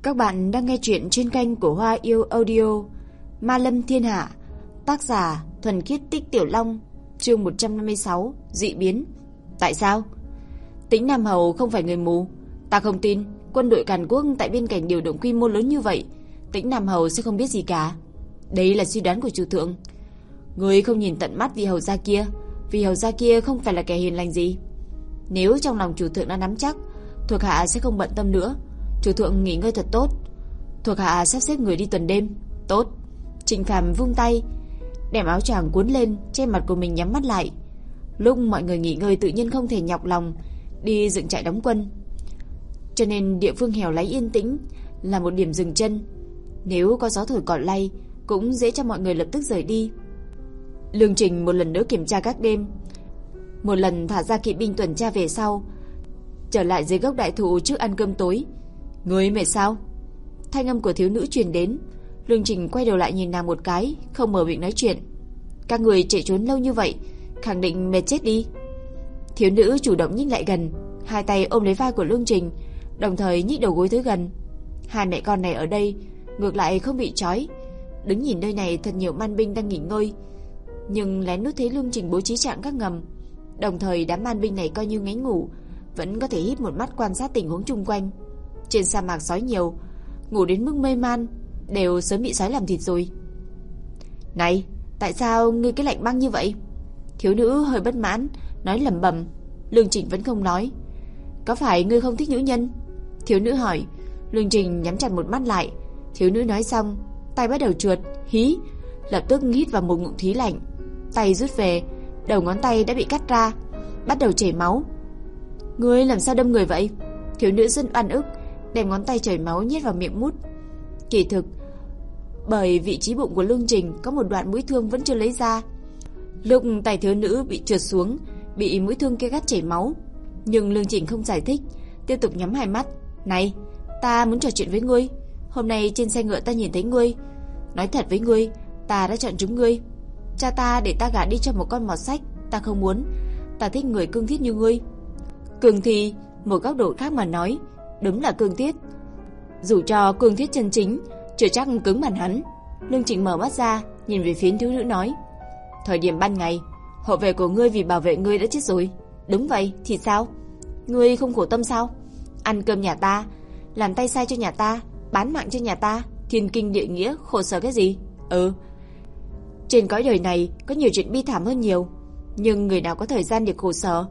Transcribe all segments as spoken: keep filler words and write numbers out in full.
Các bạn đang nghe chuyện trên kênh của Hoa Yêu Audio. Ma Lâm Thiên Hạ. Tác giả Thuần Khiết Tích Tiểu Long. Chương một trăm năm mươi sáu. Dị biến. Tại sao? Tĩnh Nam Hầu không phải người mù. Ta không tin quân đội Càn Quốc tại biên cảnh điều động quy mô lớn như vậy, Tĩnh Nam Hầu sẽ không biết gì cả. Đấy là suy đoán của chủ thượng. Người không nhìn tận mắt vị hầu gia kia. Vị hầu gia kia không phải là kẻ hiền lành gì. Nếu trong lòng chủ thượng đã nắm chắc, thuộc hạ sẽ không bận tâm nữa. Chủ thượng nghỉ ngơi thật tốt. Thuộc hạ sắp xếp người đi tuần đêm. Tốt. Trịnh Phàm vung tay, đem áo choàng cuốn lên, che mặt của mình nhắm mắt lại. Lúc mọi người nghỉ ngơi tự nhiên không thể nhọc lòng đi dựng trại đóng quân, cho nên địa phương hẻo lánh yên tĩnh là một điểm dừng chân. Nếu có gió thổi cỏ lay cũng dễ cho mọi người lập tức rời đi. Lương Trình một lần nữa kiểm tra các đêm, một lần thả ra kỵ binh tuần tra về sau, trở lại dưới gốc đại thụ trước ăn cơm tối. Người mệt sao? Thanh âm của thiếu nữ truyền đến. Lương Trình quay đầu lại nhìn nàng một cái, không mở miệng nói chuyện. Các người chạy trốn lâu như vậy, khẳng định mệt chết đi. Thiếu nữ chủ động nhích lại gần, hai tay ôm lấy vai của Lương Trình, đồng thời nhích đầu gối tới gần. Hai mẹ con này ở đây ngược lại không bị trói, đứng nhìn nơi này thật nhiều man binh đang nghỉ ngơi, nhưng lén lút thấy Lương Trình bố trí trạng các ngầm. Đồng thời đám man binh này coi như ngáy ngủ, vẫn có thể híp một mắt quan sát tình huống chung quanh. Trên sa mạc sói nhiều, ngủ đến mức mê man, đều sớm bị sói làm thịt rồi. Này, tại sao ngươi cái lạnh băng như vậy? Thiếu nữ hơi bất mãn, nói lẩm bẩm. Lương Trình vẫn không nói. Có phải ngươi không thích nữ nhân? Thiếu nữ hỏi. Lương Trình nhắm chặt một mắt lại. Thiếu nữ nói xong, tay bắt đầu trượt, hí, lập tức hít vào một ngụm khí lạnh. Tay rút về, đầu ngón tay đã bị cắt ra, bắt đầu chảy máu. Ngươi làm sao đâm người vậy? Thiếu nữ rất oan ức, đem ngón tay chảy máu nhét vào miệng mút. Kỳ thực, bởi vị trí bụng của Lương Trình có một đoạn mũi thương vẫn chưa lấy ra. Lúc tay thiếu nữ bị trượt xuống, bị mũi thương kia cắt chảy máu, nhưng Lương Trình không giải thích, tiếp tục nhắm hai mắt. Này, ta muốn trò chuyện với ngươi. Hôm nay trên xe ngựa ta nhìn thấy ngươi. Nói thật với ngươi, ta đã chọn chúng ngươi. Cha ta để ta gả đi cho một con mọt sách, ta không muốn. Ta thích người cương thiết như ngươi. Cương thì, một góc độ khác mà nói, đúng là cương thiết. Dù cho cương thiết chân chính, chưa chắc cứng bằng hắn. Lương Trình mở mắt ra, nhìn về phía thiếu nữ nói. Thời điểm ban ngày, hộ vệ của ngươi vì bảo vệ ngươi đã chết rồi. Đúng vậy, thì sao? Ngươi không khổ tâm sao? Ăn cơm nhà ta, làm tay sai cho nhà ta, bán mạng cho nhà ta, thiên kinh địa nghĩa, khổ sở cái gì? Ừ. Trên cõi đời này có nhiều chuyện bi thảm hơn nhiều, nhưng người nào có thời gian để khổ sở?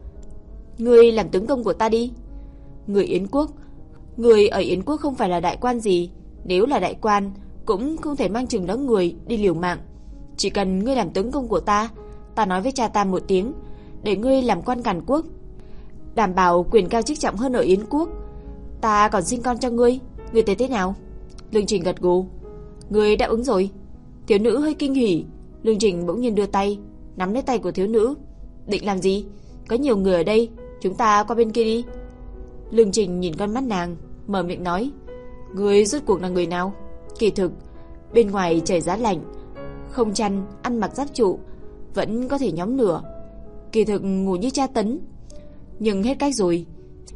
Ngươi làm tướng công của ta đi. Người Yến Quốc, người ở Yến Quốc không phải là đại quan gì, nếu là đại quan cũng không thể mang chừng đống người đi liều mạng. Chỉ cần ngươi làm tướng công của ta, ta nói với cha ta một tiếng, để ngươi làm quan Càn Quốc, đảm bảo quyền cao chức trọng hơn ở Yến Quốc. Ta còn sinh con cho ngươi, ngươi thấy thế nào? Lương Trình gật gù. Ngươi đáp ứng rồi. Thiếu nữ hơi kinh hỉ. Lương Trình bỗng nhiên đưa tay nắm lấy tay của thiếu nữ. Định làm gì? Có nhiều người ở đây, chúng ta qua bên kia đi. Lương Trình nhìn con mắt nàng, mở miệng nói. Ngươi rốt cuộc là người nào? Kỳ thực bên ngoài trời giá lạnh, không chăn, ăn mặc giáp trụ, vẫn có thể nhóm lửa. Kỳ thực ngủ như tra tấn, nhưng hết cách rồi.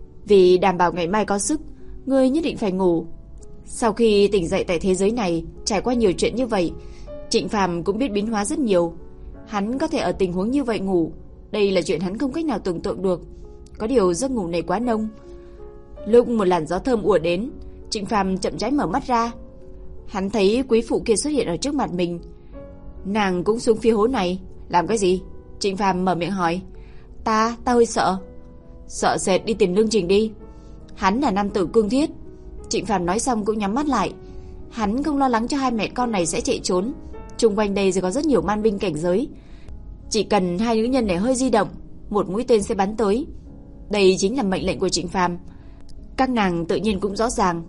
Vì đảm bảo ngày mai có sức, ngươi nhất định phải ngủ. Sau khi tỉnh dậy tại thế giới này, trải qua nhiều chuyện như vậy, Trịnh Phàm cũng biết biến hóa rất nhiều. Hắn có thể ở tình huống như vậy ngủ, đây là chuyện hắn không cách nào tưởng tượng được. Có điều giấc ngủ này quá nông. Lúc một làn gió thơm ùa đến, Trịnh Phàm chậm rãi mở mắt ra. Hắn thấy quý phụ kia xuất hiện ở trước mặt mình. Nàng cũng xuống phía hố này. Làm cái gì? Trịnh Phàm mở miệng hỏi. Ta, ta hơi sợ. Sợ sệt đi tìm Lương Trình đi. Hắn là nam tử cương thiết. Trịnh Phàm nói xong cũng nhắm mắt lại. Hắn không lo lắng cho hai mẹ con này sẽ chạy trốn. Xung quanh đây sẽ có rất nhiều man binh cảnh giới. Chỉ cần hai nữ nhân này hơi di động, một mũi tên sẽ bắn tới. Đây chính là mệnh lệnh của Trịnh Phàm. Các nàng tự nhiên cũng rõ ràng.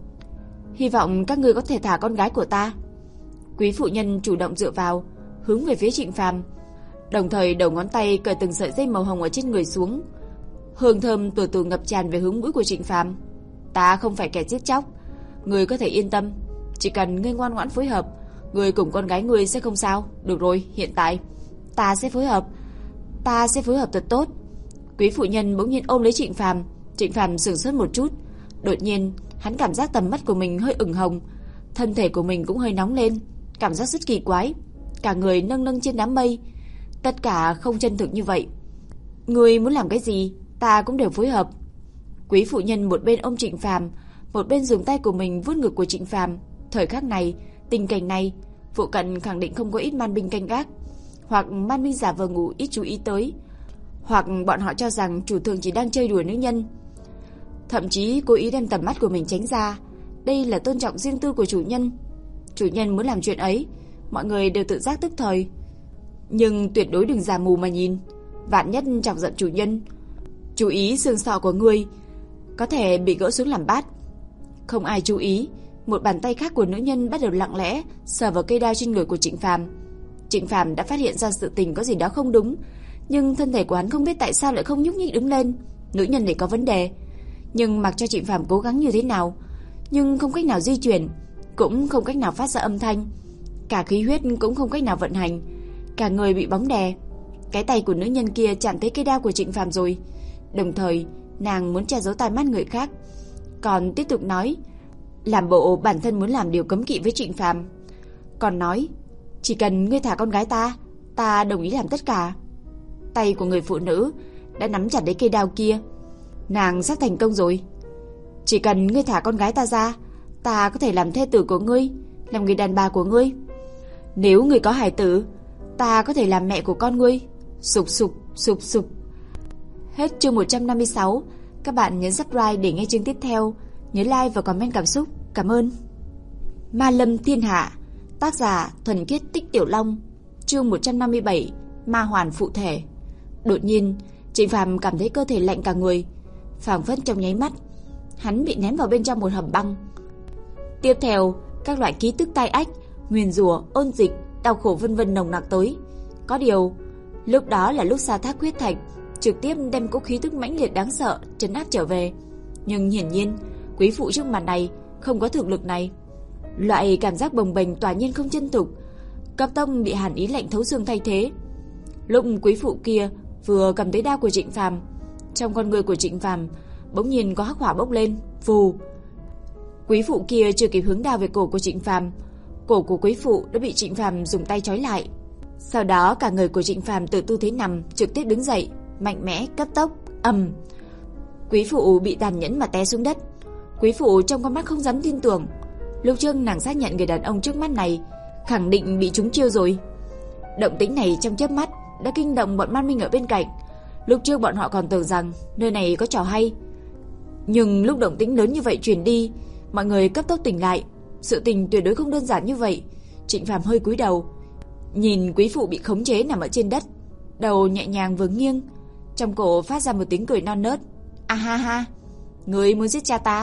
Hy vọng các ngươi có thể thả con gái của ta. Quý phụ nhân chủ động dựa vào, hướng về phía Trịnh Phàm, đồng thời đầu ngón tay cởi từng sợi dây màu hồng ở trên người xuống. Hương thơm từ từ ngập tràn về hướng mũi của Trịnh Phàm. Ta không phải kẻ giết chóc, ngươi có thể yên tâm. Chỉ cần ngươi ngoan ngoãn phối hợp, ngươi cùng con gái ngươi sẽ không sao. Được rồi, hiện tại ta sẽ phối hợp, ta sẽ phối hợp thật tốt. Quý phụ nhân bỗng nhiên ôm lấy Trịnh Phàm. Trịnh Phàm sửng sốt một chút, đột nhiên Hắn cảm giác tầm mắt của mình hơi ửng hồng, thân thể của mình cũng hơi nóng lên, cảm giác rất kỳ quái, cả người nâng nâng trên đám mây, tất cả không chân thực như vậy. Ngươi muốn làm cái gì, ta cũng đều phối hợp. Quý phụ nhân một bên ôm Trịnh Phàm, một bên dùng tay của mình vuốt ngực của Trịnh Phàm. Thời khắc này, tình cảnh này, phụ cận khẳng định không có ít man binh canh gác, hoặc man binh giả vờ ngủ ít chú ý tới, hoặc bọn họ cho rằng chủ thượng chỉ đang chơi đùa nữ nhân, thậm chí cố ý đem tầm mắt của mình tránh ra. Đây là tôn trọng riêng tư của chủ nhân. Chủ nhân muốn làm chuyện ấy, mọi người đều tự giác tức thời. Nhưng tuyệt đối đừng giả mù mà nhìn, vạn nhất chọc giận chủ nhân, chú ý xương sọ của ngươi có thể bị gỡ xuống làm bát. Không ai chú ý, một bàn tay khác của nữ nhân bắt đầu lặng lẽ sờ vào cây đao trên người của Trịnh Phàm. Trịnh Phàm đã phát hiện ra sự tình có gì đó không đúng, nhưng thân thể của hắn không biết tại sao lại không nhúc nhích đứng lên. Nữ nhân này có vấn đề, nhưng mặc cho Trịnh Phàm cố gắng như thế nào, nhưng không cách nào di chuyển, cũng không cách nào phát ra âm thanh, cả khí huyết cũng không cách nào vận hành, cả người bị bóng đè. Cái tay của nữ nhân kia chạm tới cây đao của Trịnh Phàm rồi, đồng thời nàng muốn che giấu tai mắt người khác, còn tiếp tục nói, làm bộ bản thân muốn làm điều cấm kỵ với Trịnh Phàm, còn nói, chỉ cần ngươi thả con gái ta, ta đồng ý làm tất cả. Tay của người phụ nữ đã nắm chặt lấy cây đao kia. Nàng sắp thành công rồi. Chỉ cần ngươi thả con gái ta ra, ta có thể làm thê tử của ngươi, làm người đàn bà của ngươi. Nếu ngươi có hài tử, ta có thể làm mẹ của con ngươi. Sục sục, sục sục. Hết chương một trăm năm mươi sáu. Các bạn nhấn subscribe để nghe chương tiếp theo. Nhớ like và comment cảm xúc. Cảm ơn. Ma Lâm Thiên Hạ. Tác giả Thuần Khiết Tích Tiểu Long. Chương một trăm năm mươi bảy. Ma hoàn phụ thể. Đột nhiên, Trịnh Phàm cảm thấy cơ thể lạnh cả người, phảng phất trong nháy mắt hắn bị ném vào bên trong một hầm băng. Tiếp theo, các loại ký tức tai ách, nguyền rủa, ôn dịch, đau khổ vân vân nồng nặc tới. Có điều, lúc đó là lúc Sa Thác huyết thạch trực tiếp đem cỗ khí tức mãnh liệt đáng sợ trấn áp trở về. Nhưng hiển nhiên, quý phụ trước mặt này không có thực lực này. Loại cảm giác bồng bềnh tỏa nhiên không chân thực, cấp tốc bị hàn ý lạnh thấu xương thay thế. Lúc quý phụ kia vừa cầm tới đao của Trịnh Phàm, trong con người của Trịnh Phàm bỗng nhiên có hắc hỏa bốc lên, vù. Quý phụ kia chưa kịp hướng đao về cổ của Trịnh Phàm, cổ của quý phụ đã bị Trịnh Phàm dùng tay trói lại. Sau đó cả người của Trịnh Phàm từ tư thế nằm trực tiếp đứng dậy, mạnh mẽ cấp tốc, ầm. Quý phụ bị tàn nhẫn mà té xuống đất. Quý phụ trong con mắt không dám tin tưởng. Lúc trước nàng xác nhận người đàn ông trước mắt này khẳng định bị trúng chiêu rồi. Động tĩnh này trong chớp mắt đã kinh động bọn man minh ở bên cạnh. Lúc trước bọn họ còn tưởng rằng nơi này có trò hay, nhưng lúc động tĩnh lớn như vậy truyền đi, mọi người cấp tốc tỉnh lại. Sự tình tuyệt đối không đơn giản như vậy. Trịnh Phàm hơi cúi đầu, nhìn quý phụ bị khống chế nằm ở trên đất, đầu nhẹ nhàng vừa nghiêng, trong cổ phát ra một tiếng cười non nớt. A ha ha, ngươi muốn giết cha ta,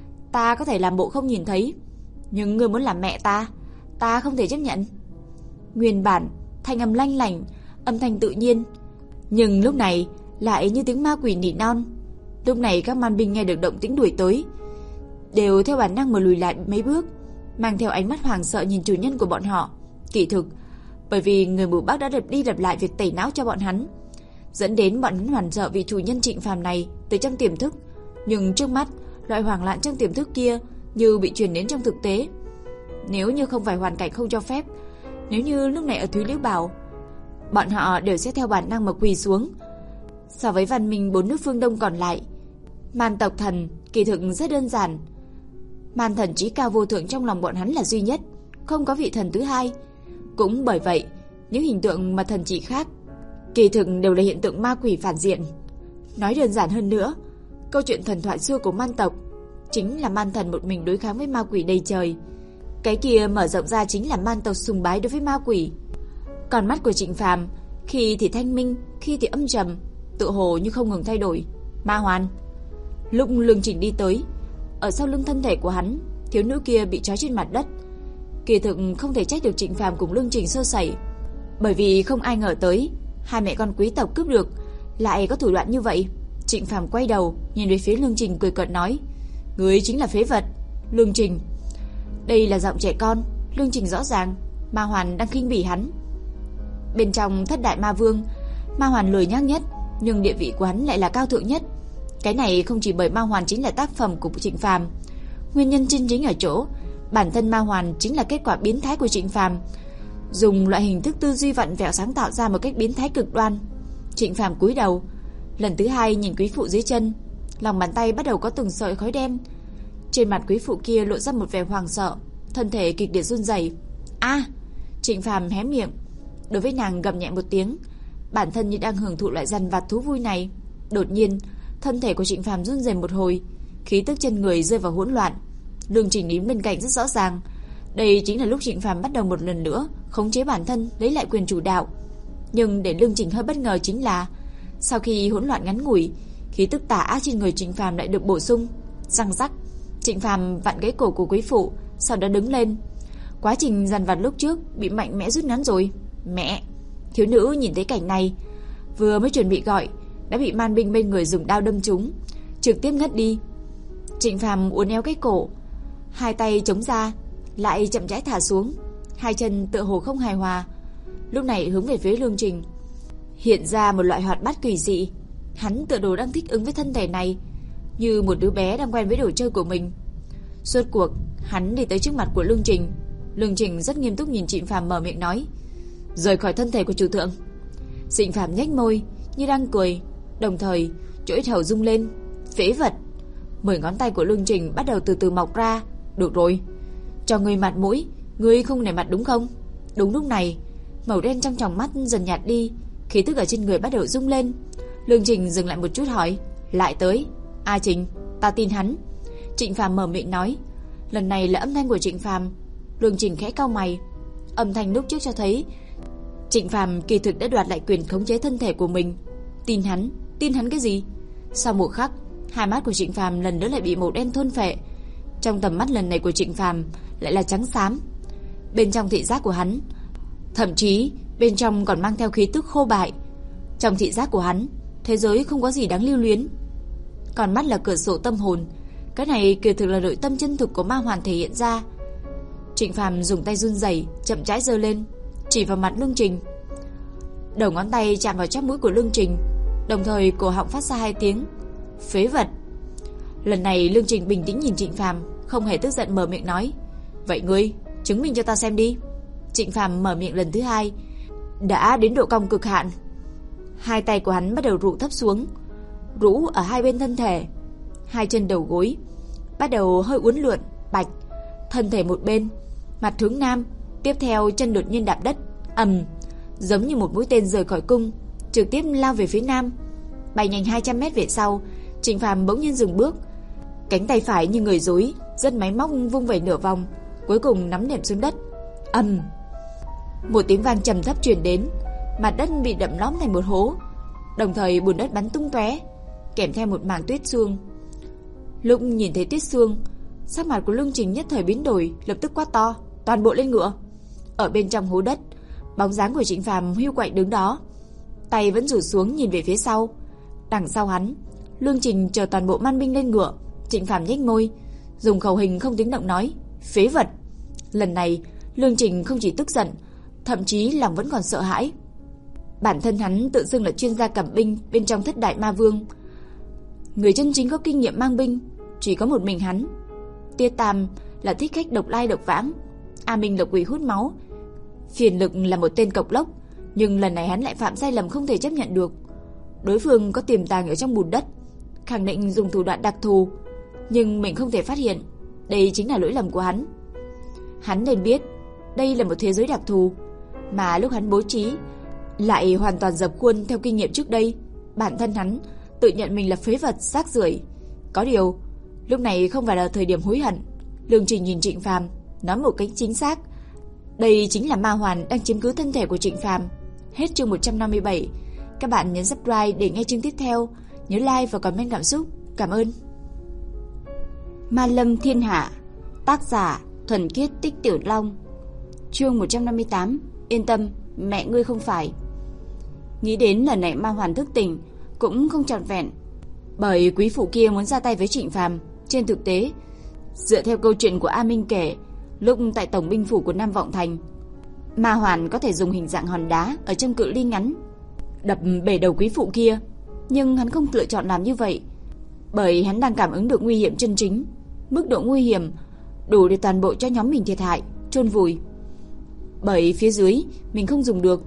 ta có thể làm bộ không nhìn thấy, nhưng ngươi muốn làm mẹ ta, ta không thể chấp nhận. Nguyên bản thanh âm lanh lảnh, âm thanh tự nhiên, nhưng lúc này lại như tiếng ma quỷ nỉ non. Lúc này các man binh nghe được động tĩnh đuổi tới, đều theo bản năng mà lùi lại mấy bước, mang theo ánh mắt hoảng sợ nhìn chủ nhân của bọn họ. Kỳ thực, bởi vì người mù Bắc đã đập đi đập lại việc tẩy não cho bọn hắn, dẫn đến bọn hắn hoảng sợ vì chủ nhân Trịnh Phàm này từ trong tiềm thức. Nhưng trước mắt, loại hoảng loạn trong tiềm thức kia như bị truyền đến trong thực tế. Nếu như không phải hoàn cảnh không cho phép, nếu như lúc này ở Thúy Liễu Bảo, bọn họ đều sẽ theo bản năng mà quỳ xuống. So với văn minh bốn nước phương Đông còn lại, Man tộc thần kỳ thực rất đơn giản. Man thần trí cao vô thượng trong lòng bọn hắn là duy nhất, không có vị thần thứ hai. Cũng bởi vậy, những hình tượng mà thần chỉ khác kỳ thực đều là hiện tượng ma quỷ phản diện. Nói đơn giản hơn nữa, câu chuyện thần thoại xưa của Man tộc chính là man thần một mình đối kháng với ma quỷ đầy trời. Cái kia mở rộng ra chính là man tộc sùng bái đối với ma quỷ. Còn mắt của Trịnh Phàm khi thì thanh minh, khi thì âm trầm, tự hồ như không ngừng thay đổi. Ma hoàn. Lúc Lương Trình đi tới, ở sau lưng thân thể của hắn, thiếu nữ kia bị trói trên mặt đất. Kỳ thực không thể trách được Trịnh Phàm cùng Lương Trình sơ sẩy, bởi vì không ai ngờ tới hai mẹ con quý tộc cướp được lại có thủ đoạn như vậy. Trịnh Phàm quay đầu nhìn về phía Lương Trình cười cợt nói: "Ngươi chính là phế vật." Lương Trình. Đây là giọng trẻ con, Lương Trình rõ ràng Ma Hoàn đang khinh bỉ hắn. Bên trong thất đại ma vương, Ma Hoàn lười nhác nhất, nhưng địa vị của hắn lại là cao thượng nhất. Cái này không chỉ bởi Ma Hoàn chính là tác phẩm của Trịnh Phàm, Nguyên nhân chân chính ở chỗ bản thân ma hoàn chính là kết quả biến thái của Trịnh Phàm, dùng loại hình thức tư duy vặn vẹo sáng tạo ra một cách biến thái cực đoan. Trịnh Phàm cúi đầu, lần thứ hai nhìn quý phụ dưới chân, lòng bàn tay bắt đầu có từng sợi khói đen. Trên mặt quý phụ kia lộ ra một vẻ hoảng sợ, thân thể kịch liệt run rẩy. A! Trịnh Phàm hé miệng, đối với nàng gầm nhẹ một tiếng, bản thân như đang hưởng thụ loại dằn vặt thú vui này. Đột nhiên, thân thể của Trịnh Phàm run rẩy một hồi, khí tức trên người rơi vào hỗn loạn. Lương Trình nín bên cạnh rất rõ ràng, đây chính là lúc Trịnh Phàm bắt đầu một lần nữa khống chế bản thân, lấy lại quyền chủ đạo. Nhưng để Lương Trình hơi bất ngờ chính là, sau khi hỗn loạn ngắn ngủi, khí tức tà ác trên người Trịnh Phàm lại được bổ sung. Răng rắc, Trịnh Phàm vặn gãy cổ của quý phụ, sau đó đứng lên. Quá trình dằn vặt lúc trước bị mạnh mẽ rút ngắn rồi. Mẹ! Thiếu nữ nhìn thấy cảnh này, vừa mới chuẩn bị gọi, đã bị man binh bên người dùng đao đâm trúng, trực tiếp ngất đi. Trịnh Phàm uốn éo cái cổ, hai tay chống ra, lại chậm rãi thả xuống, hai chân tựa hồ không hài hòa. Lúc này hướng về phía Lương Trình, hiện ra một loại hoạt bát kỳ dị. Hắn tựa đồ đang thích ứng với thân thể này, như một đứa bé đang quen với đồ chơi của mình. Suốt cuộc, hắn đi tới trước mặt của Lương Trình. Lương Trình rất nghiêm túc nhìn Trịnh Phàm, mở miệng nói: "Rời khỏi thân thể của chủ thượng." Trịnh Phàm nhếch môi như đang cười, đồng thời chỗ ít hầu rung lên. Phế vật! Mười ngón tay của Lương Trình bắt đầu từ từ mọc ra. Được rồi, cho ngươi mặt mũi, ngươi không nể mặt đúng không? Đúng lúc này, màu đen trong tròng mắt dần nhạt đi, khí tức ở trên người bắt đầu rung lên. Lương Trình dừng lại một chút hỏi: "Lại tới? A Trình, ta tin hắn." Trịnh Phàm mở miệng nói. Lần này là âm thanh của Trịnh Phàm. Lương Trình khẽ cau mày. Âm thanh lúc trước cho thấy Trịnh Phàm kỳ thực đã đoạt lại quyền khống chế thân thể của mình. Tin hắn? Tin hắn cái gì? Sau một khắc, hai mắt của Trịnh Phàm lần nữa lại bị màu đen thôn phệ. Trong tầm mắt lần này của Trịnh Phàm lại là trắng xám. Bên trong thị giác của hắn, thậm chí bên trong còn mang theo khí tức khô bại. Trong thị giác của hắn, thế giới không có gì đáng lưu luyến. Còn mắt là cửa sổ tâm hồn. Cái này kỳ thực là nội tâm chân thực của ma hoàn thể hiện ra. Trịnh Phàm dùng tay run rẩy, chậm rãi giơ lên, chỉ vào mặt Lương Trình. Đầu ngón tay chạm vào chóp mũi của Lương Trình, đồng thời cổ họng phát ra hai tiếng phế vật. Lần này Lương Trình bình tĩnh nhìn Trịnh Phàm, không hề tức giận, mở miệng nói: "Vậy ngươi chứng minh cho ta xem đi." Trịnh Phàm mở miệng lần thứ hai, đã đến độ cong cực hạn. Hai tay của hắn bắt đầu rũ thấp xuống, rũ ở hai bên thân thể, hai chân đầu gối bắt đầu hơi uốn lượn, bạch, thân thể một bên, mặt hướng nam, tiếp theo chân đột nhiên đạp đất, ầm, giống như một mũi tên rời khỏi cung, trực tiếp lao về phía nam. Bay nhanh hai trăm mét về sau, Trịnh Phàm bỗng nhiên dừng bước, cánh tay phải như người rối, rất máy móc vung vẩy nửa vòng, cuối cùng nắm nệm xuống đất. Ầm, một tiếng vang trầm thấp truyền đến, mặt đất bị đập lõm thành một hố, đồng thời bùn đất bắn tung tóe, kèm theo một mảng tuyết sương. Lúc nhìn thấy tuyết sương, sắc mặt của Lương Trình nhất thời biến đổi, lập tức quát to: "Toàn bộ lên ngựa!" Ở bên trong hố đất, bóng dáng của Trịnh Phàm hưu quạnh đứng đó, tay vẫn rủ xuống nhìn về phía sau. Đằng sau hắn, Lương Trình chờ toàn bộ man binh lên ngựa. Trịnh Phàm nhếch môi, dùng khẩu hình không tiếng động nói: "Phế vật!" Lần này, Lương Trình không chỉ tức giận, thậm chí lòng vẫn còn sợ hãi. Bản thân hắn tự xưng là chuyên gia cầm binh bên trong thất đại ma vương, người chân chính có kinh nghiệm mang binh chỉ có một mình hắn. Tiết Tam là thích khách độc lai độc vãng, A Minh độc quỷ hút máu, Phiền Lực là một tên cộc lốc, nhưng lần này hắn lại phạm sai lầm không thể chấp nhận được. Đối phương có tiềm tàng ở trong bùn đất, khẳng định dùng thủ đoạn đặc thù, nhưng mình không thể phát hiện. Đây chính là lỗi lầm của hắn. Hắn nên biết đây là một thế giới đặc thù, mà lúc hắn bố trí lại hoàn toàn dập khuôn theo kinh nghiệm trước đây. Bản thân hắn tự nhận mình là phế vật rác rưởi. Có điều lúc này không phải là thời điểm hối hận. Lương Trình nhìn Trịnh Phàm, nói một cách chính xác, đây chính là ma hoàn đang chiếm cứ thân thể của Trịnh Phàm. Hết chương một trăm năm mươi bảy. Các bạn nhấn subscribe để nghe chương tiếp theo, nhớ like và comment cảm xúc. Cảm ơn. Ma Lâm Thiên Hạ, tác giả Thuần Khiết Tích Tiểu Long. Chương một trăm năm mươi tám. Yên tâm, mẹ ngươi không phải. Nghĩ đến lần này ma hoàn thức tỉnh cũng không trọn vẹn, bởi quý phụ kia muốn ra tay với Trịnh Phàm. Trên thực tế, dựa theo câu chuyện của A Minh kể, lúc tại tổng binh phủ của Nam Vọng Thành, ma hoàn có thể dùng hình dạng hòn đá ở trong cự ly ngắn đập bể đầu quý phụ kia, nhưng hắn không lựa chọn làm như vậy, bởi hắn đang cảm ứng được nguy hiểm chân chính. mức độ nguy hiểm đủ để toàn bộ cho nhóm mình thiệt hại, chôn vùi. Bởi phía dưới mình không dùng được.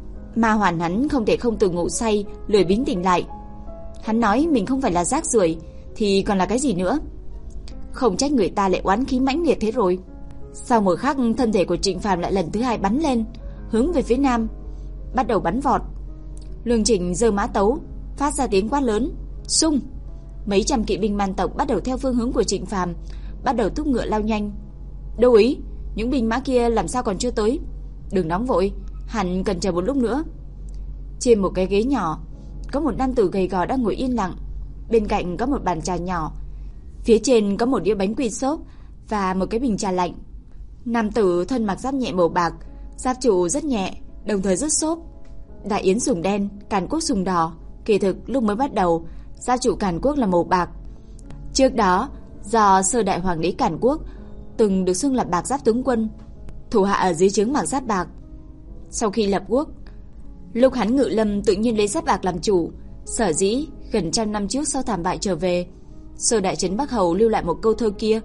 Ma hoàn hắn không thể không từ ngủ say lười biếng tỉnh lại. Hắn nói mình không phải là rác rưởi thì còn là cái gì nữa. Không trách người ta lại oán khí mãnh liệt thế rồi. Sau một khắc, thân thể của Trịnh Phàm lại lần thứ hai bắn lên, hướng về phía nam, bắt đầu bắn vọt. Lương Trình giơ mã tấu, phát ra tiếng quát lớn, xung. Mấy trăm kỵ binh man tộc bắt đầu theo phương hướng của Trịnh Phàm, bắt đầu thúc ngựa lao nhanh. Đâu ý, những binh mã kia làm sao còn chưa tới? Đừng nóng vội, hẳn cần chờ một lúc nữa. Trên một cái ghế nhỏ, có một nam tử gầy gò đang ngồi yên lặng. Bên cạnh có một bàn trà nhỏ, phía trên có một đĩa bánh quy xốp và một cái bình trà lạnh. Nam tử thân mặc giáp nhẹ màu bạc, giáp trụ rất nhẹ, đồng thời rất xốp. Đại yến sùng đen, Càn Quốc sùng đỏ. Kỳ thực lúc mới bắt đầu, giáp trụ Càn Quốc là màu bạc. Trước đó, do sơ đại hoàng đế Càn Quốc từng được xưng là bạc giáp tướng quân, thủ hạ ở dưới trướng mặc giáp bạc. Sau khi lập quốc, lúc hắn ngự lâm tự nhiên lấy giáp bạc làm chủ. Sở dĩ gần trăm năm trước sau thảm bại trở về, sơ đại trấn Bắc Hầu lưu lại một câu thơ kia: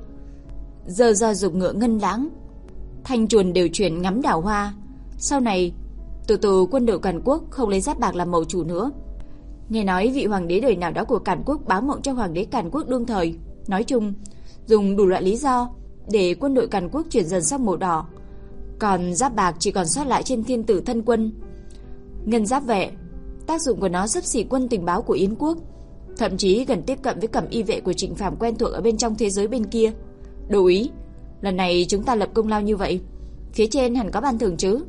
giờ do dục ngựa ngân lãng, thanh chuồn đều chuyển ngắm đảo hoa. Sau này từ từ quân đội Càn Quốc không lấy giáp bạc làm màu chủ nữa. Nghe nói vị hoàng đế đời nào đó của Càn Quốc báo mộng cho hoàng đế Càn Quốc đương thời, nói chung dùng đủ loại lý do để quân đội Càn Quốc chuyển dần sang màu đỏ. Còn giáp bạc chỉ còn sót lại trên thiên tử thân quân. Ngân giáp vệ, tác dụng của nó xấp xỉ quân tình báo của Yến quốc, thậm chí gần tiếp cận với cẩm y vệ của Trịnh Phàm quen thuộc ở bên trong thế giới bên kia. Đủ ý, lần này chúng ta lập công lao như vậy, phía trên hẳn có ban thưởng chứ?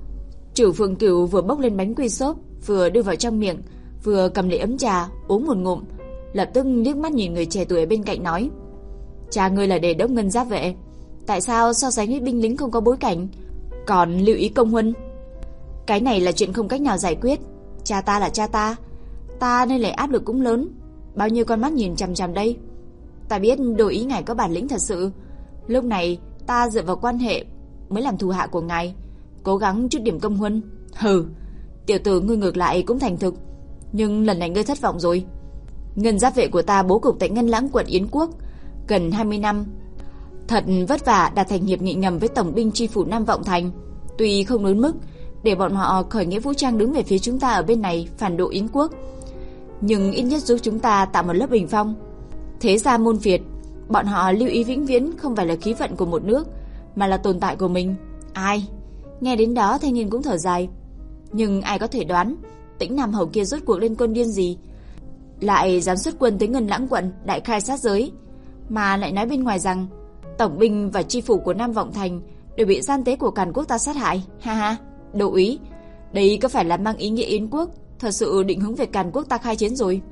Chủ Phượng Cửu vừa bốc lên bánh quy xốp, vừa đưa vào trong miệng, vừa cầm lấy ấm trà uống một ngụm, lập tức liếc mắt nhìn người trẻ tuổi bên cạnh nói: cha ngươi là đề đốc ngân giáp vệ, tại sao so sánh với binh lính không có bối cảnh còn lưu ý công huân? Cái này là chuyện không cách nào giải quyết. Cha ta là cha ta, ta nên lại áp lực cũng lớn. Bao nhiêu con mắt nhìn chằm chằm đây. Ta biết Đỗ ý ngài có bản lĩnh thật sự. Lúc này ta dựa vào quan hệ mới làm thủ hạ của ngài, cố gắng chút điểm công huân. Hừ, tiểu tử ngươi ngược lại cũng thành thực, nhưng lần này ngươi thất vọng rồi. Ngân giáp vệ của ta bố cục tại Ngân Lãng quận Yến quốc gần hai mươi năm, thật vất vả đạt thành hiệp nghị ngầm với tổng binh tri phủ Nam Vọng Thành. Tuy không đến mức để bọn họ khởi nghĩa vũ trang đứng về phía chúng ta ở bên này phản độ Yến quốc, nhưng ít nhất giúp chúng ta tạo một lớp bình phong. Thế ra môn phiệt, bọn họ lưu ý vĩnh viễn không phải là khí vận của một nước, mà là tồn tại của mình. Ai? Nghe đến đó thanh niên cũng thở dài. Nhưng ai có thể đoán Tĩnh Nam Hầu kia rốt cuộc lên cơn điên gì, lại dám xuất quân tới Ngân Lãng quận đại khai sát giới, mà lại nói bên ngoài rằng tổng binh và tri phủ của Nam Vọng Thành đều bị gian tế của Càn Quốc ta sát hại. Ha ha, Đỗ úy, đây có phải là mang ý nghĩa Yến quốc thật sự định hướng về Càn Quốc ta khai chiến rồi?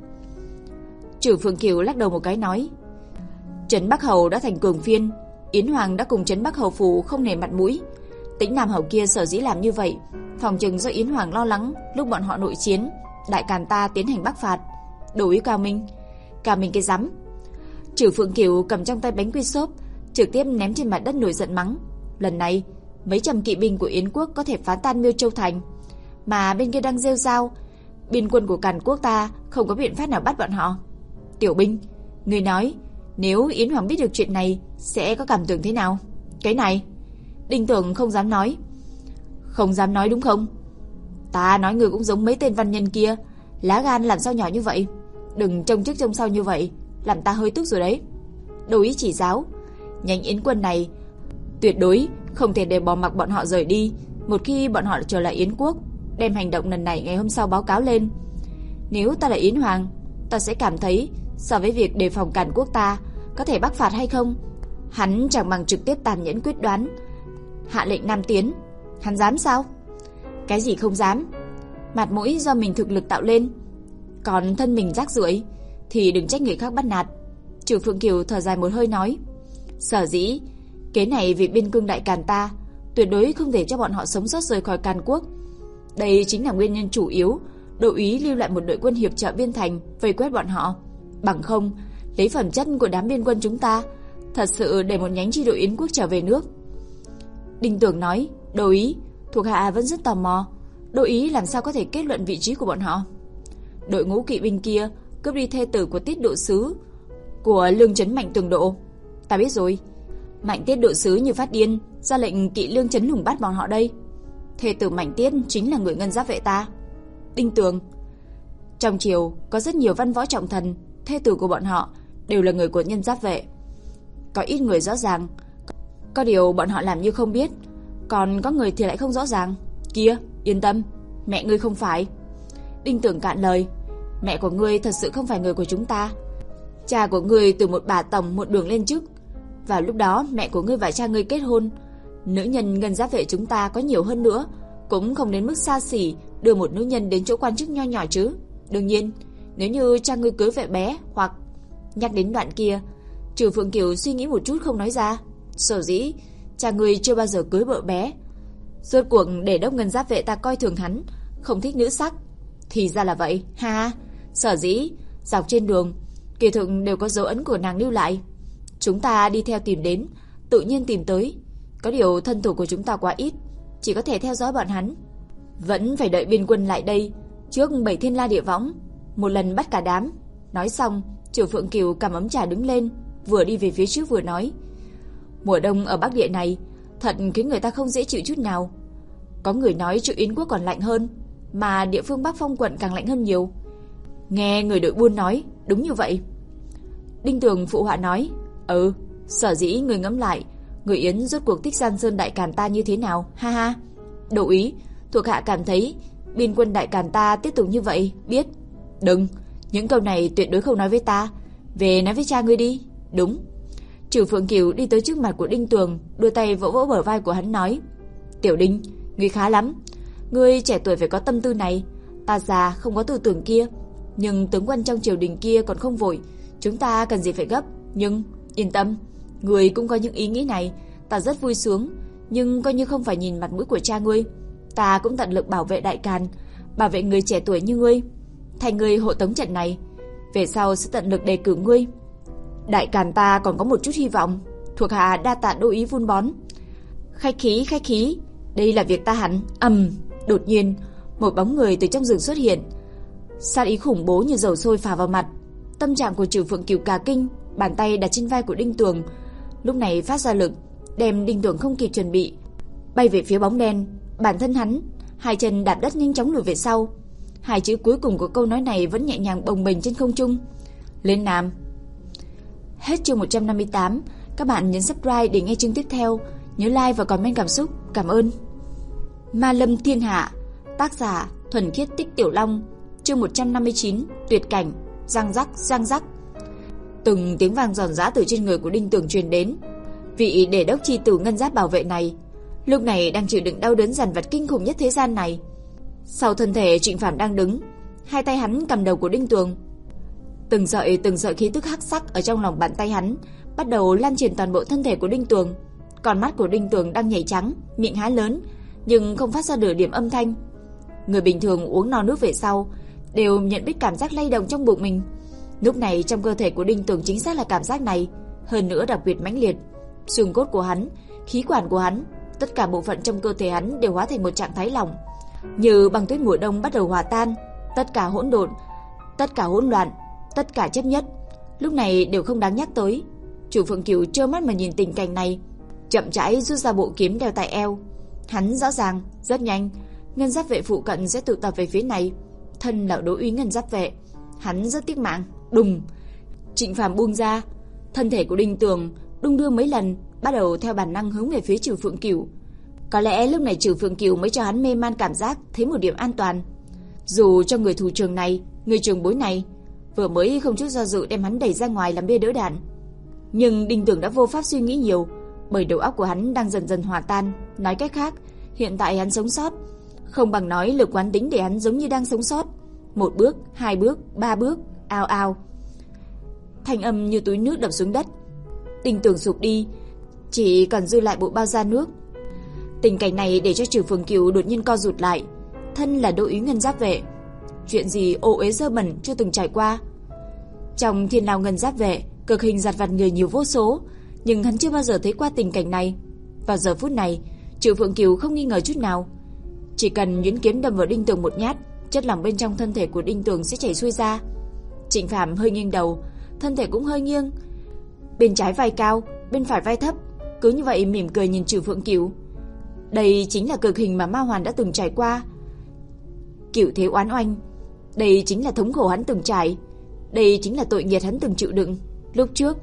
Chủ Phượng Cửu lắc đầu một cái nói: Trấn Bắc Hầu đã thành cường phiên, Yến Hoàng đã cùng Trấn Bắc Hầu phủ không nể mặt mũi. Tĩnh Nam Hầu kia sở dĩ làm như vậy, phòng chừng do Yến Hoàng lo lắng lúc bọn họ nội chiến, đại Càn ta tiến hành bắc phạt. Đỗ úy cao minh. Cao minh cái rắm. Chủ Phượng Cửu cầm trong tay bánh quy xốp, trực tiếp ném trên mặt đất nổi giận mắng: lần này mấy trăm kỵ binh của Yến quốc có thể phá tan Miêu Châu thành, mà bên kia đang rêu rao biên quân của Càn Quốc ta không có biện pháp nào bắt bọn họ. Tiểu binh, người nói nếu Yến Hoàng biết được chuyện này sẽ có cảm tưởng thế nào? Cái này Đinh Tưởng không dám nói. Không dám nói đúng không? Ta nói người cũng giống mấy tên văn nhân kia, lá gan làm sao nhỏ như vậy. Đừng trông trước trông sau như vậy, làm ta hơi tức rồi đấy. Đỗ úy chỉ giáo, nhánh Yến quân này tuyệt đối không thể để bỏ mặc bọn họ rời đi. Một khi bọn họ trở lại Yến quốc, đem hành động lần này ngày hôm sau báo cáo lên. Nếu ta là Yến Hoàng, ta sẽ cảm thấy so với việc đề phòng Càn Quốc ta có thể bắc phạt hay không, hắn chẳng bằng trực tiếp tàn nhẫn quyết đoán hạ lệnh nam tiến. Hắn dám sao? Cái gì không dám? Mặt mũi do mình thực lực tạo lên, còn thân mình rác rưởi thì đừng trách người khác bắt nạt. Chủ Phượng Kiều thở dài một hơi nói: sở dĩ kế này vì biên cương đại Càn ta tuyệt đối không thể cho bọn họ sống sót rời khỏi Càn Quốc. Đây chính là nguyên nhân chủ yếu Đỗ úy lưu lại một đội quân hiệp trợ biên thành vây quét bọn họ. Bằng không, lấy phẩm chất của đám biên quân chúng ta, thật sự để một nhánh chi đội Yến quốc trở về nước. Đinh Tưởng nói: Đỗ úy, thuộc hạ vẫn rất tò mò, Đỗ úy làm sao có thể kết luận vị trí của bọn họ? Đội ngũ kỵ binh kia cướp đi thê tử của Tiết độ sứ của Lương Trấn Mạnh Tường Độ. Ta biết rồi. Mạnh Tiết độ sứ như phát điên, ra lệnh kỵ lương trấn lùng bắt bọn họ đây. Thê tử Mạnh Tiết chính là người ngân giáp vệ ta. Đinh Tường. Trong triều có rất nhiều văn võ trọng thần, thê tử của bọn họ đều là người của nhân giáp vệ. Có ít người rõ ràng, có điều bọn họ làm như không biết, còn có người thì lại không rõ ràng. Kia, yên tâm, mẹ ngươi không phải. Đinh Tường cạn lời. Mẹ của ngươi thật sự không phải người của chúng ta. Cha của ngươi từ một bà tổng một đường lên chức. Vào lúc đó mẹ của ngươi và cha ngươi kết hôn. Nữ nhân ngân giáp vệ chúng ta có nhiều hơn nữa, cũng không đến mức xa xỉ đưa một nữ nhân đến chỗ quan chức nho nhỏ chứ. Đương nhiên, nếu như cha ngươi cưới vệ bé hoặc... Nhắc đến đoạn kia, Trừ Phượng Kiều suy nghĩ một chút không nói ra. Sở dĩ cha ngươi chưa bao giờ cưới vợ bé. Rốt cuộc để đốc ngân giáp vệ ta coi thường hắn, không thích nữ sắc. Thì ra là vậy, ha. Sở dĩ dọc trên đường kỳ thực đều có dấu ấn của nàng lưu lại. Chúng ta đi theo tìm đến, tự nhiên tìm tới. Có điều thân thủ của chúng ta quá ít, chỉ có thể theo dõi bọn hắn. Vẫn phải đợi biên quân lại đây, trước bảy thiên la địa võng, một lần bắt cả đám. Nói xong, Trừ Phượng Kiều cầm ấm trà đứng lên, vừa đi về phía trước vừa nói. Mùa đông ở Bắc Địa này thật khiến người ta không dễ chịu chút nào. Có người nói chỗ Yến quốc còn lạnh hơn, mà địa phương Bắc Phong quận càng lạnh hơn nhiều. Nghe người đội buôn nói, đúng như vậy. Đinh Tường phụ họa nói. Ừ, sở dĩ người ngẫm lại, người Yến rốt cuộc thích Giang Sơn Đại Càn ta như thế nào, ha ha. Đỗ ý, thuộc hạ cảm thấy biên quân Đại Càn ta tiếp tục như vậy, biết. Đừng, những câu này tuyệt đối không nói với ta, về nói với cha ngươi đi. Đúng. Trừ Phượng Kiều đi tới trước mặt của Đinh Tường, đưa tay vỗ vỗ bờ vai của hắn nói. Tiểu Đinh, ngươi khá lắm. Ngươi trẻ tuổi phải có tâm tư này, ta già không có tư tưởng kia. Nhưng tướng quân trong triều đình kia còn không vội, chúng ta cần gì phải gấp. Nhưng yên tâm, ngươi cũng có những ý nghĩ này, ta rất vui sướng. Nhưng coi như không phải nhìn mặt mũi của cha ngươi, ta cũng tận lực bảo vệ Đại Càn, bảo vệ người trẻ tuổi như ngươi. Thành ngươi hộ tống trận này, về sau sẽ tận lực đề cử ngươi. Đại Càn ta còn có một chút hy vọng, thuộc hạ đa tạ Đỗ ý vun bón. Khách khí khách khí, đây là việc ta hẳn. Ầm, đột nhiên một bóng người từ trong rừng xuất hiện, sát ý khủng bố như dầu sôi phả vào mặt. Tâm trạng của Trừ Phượng Kiều cả kinh, bàn tay đặt trên vai của Đinh Tường, lúc này phát ra lực, đem Đinh Tường không kịp chuẩn bị bay về phía bóng đen. Bản thân hắn hai chân đạp đất nhanh chóng lùi về sau. Hai chữ cuối cùng của câu nói này vẫn nhẹ nhàng bồng bềnh trên không trung. Lên Nam. Hết chương một trăm năm mươi tám. Các bạn nhấn subscribe để nghe chương tiếp theo. Nhớ like và comment cảm xúc. Cảm ơn. Ma Lâm Thiên Hạ. Tác giả Thuần Khiết Tích Tiểu Long. Chương một trăm năm mươi chín. Tuyệt cảnh. Răng rắc răng rắc. Từng tiếng vang giòn giã từ trên người của Đinh Tường truyền đến. Vị để đốc chi tử ngân giáp bảo vệ này lúc này đang chịu đựng đau đớn dằn vặt kinh khủng nhất thế gian này. Sau thân thể Trịnh Phàm đang đứng, hai tay hắn cầm đầu của Đinh Tường. Từng sợi từng sợi khí tức hắc sắc ở trong lòng bàn tay hắn bắt đầu lan truyền toàn bộ thân thể của Đinh Tường. Còn mắt của Đinh Tường đang nhảy trắng, miệng há lớn nhưng không phát ra nửa điểm âm thanh. Người bình thường uống no nước về sau đều nhận biết cảm giác lay động trong bụng mình. Lúc này trong cơ thể của Đinh Tường chính xác là cảm giác này, hơn nữa đặc biệt mãnh liệt. Xương cốt của hắn, khí quản của hắn, tất cả bộ phận trong cơ thể hắn đều hóa thành một trạng thái lỏng, như băng tuyết mùa đông bắt đầu hòa tan. Tất cả hỗn độn, tất cả hỗn loạn, tất cả chấp nhất, lúc này đều không đáng nhắc tới. Chủ Phượng Kiều trơ mắt mà nhìn tình cảnh này, chậm rãi rút ra bộ kiếm đeo tại eo. Hắn rõ ràng, rất nhanh, ngân giáp vệ phụ cận sẽ tụ tập về phía này. Thân là Đỗ uy ngân giáp vệ, hắn rất tiếc mạng. Đùng, Trịnh Phàm buông ra, thân thể của Đinh Tường đung đưa mấy lần, bắt đầu theo bản năng hướng về phía Trừ Phượng Kiều. Có lẽ lúc này Trừ Phượng Kiều mới cho hắn mê man cảm giác thấy một điểm an toàn. Dù cho người thủ trường này, người trường bối này vừa mới không chút do dự đem hắn đẩy ra ngoài làm bia đỡ đạn, nhưng Đinh Tường đã vô pháp suy nghĩ nhiều, bởi đầu óc của hắn đang dần dần hòa tan. Nói cách khác, hiện tại hắn sống sót không bằng nói lực quán tính để hắn giống như đang sống sót. Một bước, hai bước, ba bước, ao ao, thanh âm như túi nước đập xuống đất. Đinh Tường sụp đi, chỉ còn dư lại bộ bao da nước. Tình cảnh này để cho Trừ Phượng Kiều đột nhiên co rụt lại. Thân là Đỗ úy ngân giáp vệ, chuyện gì ô uế dơ bẩn chưa từng trải qua. Trong thiên lao ngân giáp vệ, cực hình giặt vặt người nhiều vô số, nhưng hắn chưa bao giờ thấy qua tình cảnh này. Vào giờ phút này, Trừ Phượng Kiều không nghi ngờ chút nào, chỉ cần nhuyễn kiếm đâm vào Đinh Tường một nhát, chất lỏng bên trong thân thể của Đinh Tường sẽ chảy xuôi ra. Trịnh Phàm hơi nghiêng đầu, thân thể cũng hơi nghiêng, bên trái vai cao, bên phải vai thấp, cứ như vậy mỉm cười nhìn Trừ Phượng Cửu. Đây chính là cực hình mà Ma Hoàn đã từng trải qua. Cửu thế oán oanh, đây chính là thống khổ hắn từng trải, đây chính là tội nghiệp hắn từng chịu đựng. Lúc trước,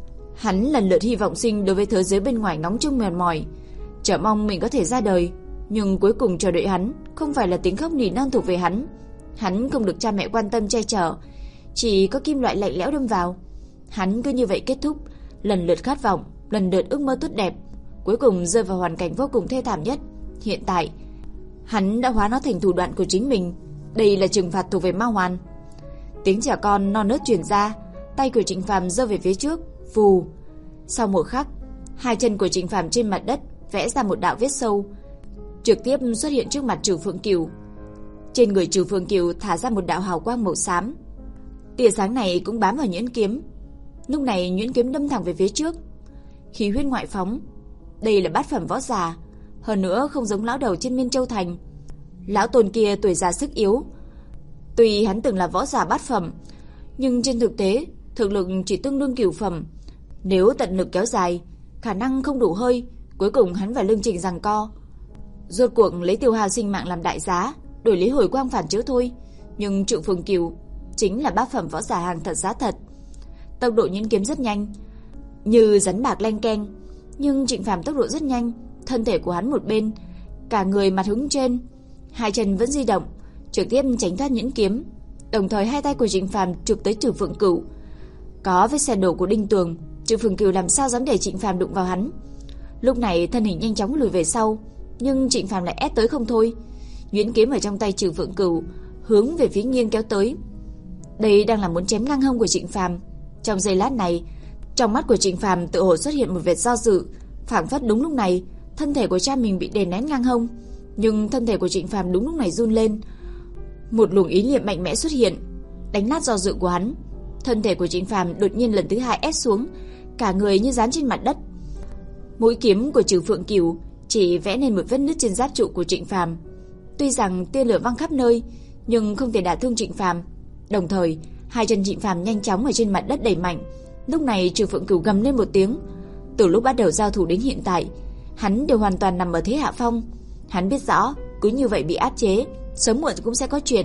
hắn lần lượt hy vọng sinh đối với thế giới bên ngoài ngóng trông mệt mỏi, chờ mong mình có thể ra đời, nhưng cuối cùng chờ đợi hắn không phải là tiếng khóc nỉ non thuộc về hắn. Hắn không được cha mẹ quan tâm che chở, chỉ có kim loại lạnh lẽo đâm vào. Hắn cứ như vậy kết thúc, lần lượt khát vọng, lần lượt ước mơ tốt đẹp, cuối cùng rơi vào hoàn cảnh vô cùng thê thảm nhất. Hiện tại, hắn đã hóa nó thành thủ đoạn của chính mình. Đây là trừng phạt thuộc về Ma Hoàn. Tiếng trẻ con non nớt truyền ra, tay của Trịnh Phàm giơ về phía trước, vù. Sau một khắc, hai chân của Trịnh Phàm trên mặt đất vẽ ra một đạo vết sâu, trực tiếp xuất hiện trước mặt Trừ Phượng Cửu. Trên người Trừ Phượng Cửu thả ra một đạo hào quang màu xám. Tia sáng này cũng bám vào nhuyễn kiếm. Lúc này nhuyễn kiếm đâm thẳng về phía trước, khí huyết ngoại phóng. Đây là bát phẩm võ giả, hơn nữa không giống lão đầu trên Miên Châu Thành. Lão tôn kia tuổi già sức yếu. Tuy hắn từng là võ giả bát phẩm, nhưng trên thực tế thực lực chỉ tương đương cửu phẩm. Nếu tận lực kéo dài, khả năng không đủ hơi, cuối cùng hắn phải lưng chịu giằng co. Rốt cuộc lấy tiêu hao sinh mạng làm đại giá, đổi lấy hồi quang phản chiếu thôi. Nhưng Trự Phượng Cửu chính là bát phẩm võ giả hàng thật giá thật. Tốc độ nhuyễn kiếm rất nhanh, như rắn bạc leng keng. Nhưng Trịnh Phàm tốc độ rất nhanh, thân thể của hắn một bên, cả người mặt hướng trên, hai chân vẫn di động, trực tiếp tránh thoát nhuyễn kiếm. Đồng thời hai tay của Trịnh Phàm chụp tới Trừ Phượng Cửu. Có vết sẹt đổ của đinh tường, Trừ Phượng Cửu làm sao dám để Trịnh Phàm đụng vào hắn. Lúc này thân hình nhanh chóng lùi về sau, nhưng Trịnh Phàm lại ép tới không thôi. Nhuyễn kiếm ở trong tay Trừ Phượng Cửu hướng về phía nghiêng kéo tới. Đây đang là muốn chém ngang hông của Trịnh Phàm. Trong giây lát này, trong mắt của Trịnh Phàm tự hồ xuất hiện một vệt do dự, phảng phất đúng lúc này thân thể của cha mình bị đè nén ngang hông. Nhưng thân thể của Trịnh Phàm đúng lúc này run lên, một luồng ý niệm mạnh mẽ xuất hiện, đánh nát do dự của hắn. Thân thể của Trịnh Phàm đột nhiên lần thứ hai ép xuống, cả người như dán trên mặt đất. Mũi kiếm của Trừ Phượng Cửu chỉ vẽ nên một vết nứt trên giáp trụ của Trịnh Phàm. Tuy rằng tia lửa văng khắp nơi, nhưng không thể đả thương Trịnh Phàm. Đồng thời, hai chân Trịnh Phàm nhanh chóng ở trên mặt đất đẩy mạnh. Lúc này Trừ Phượng Cửu gầm lên một tiếng. Từ lúc bắt đầu giao thủ đến hiện tại, hắn đều hoàn toàn nằm ở thế hạ phong. Hắn biết rõ, cứ như vậy bị áp chế, sớm muộn cũng sẽ có chuyện.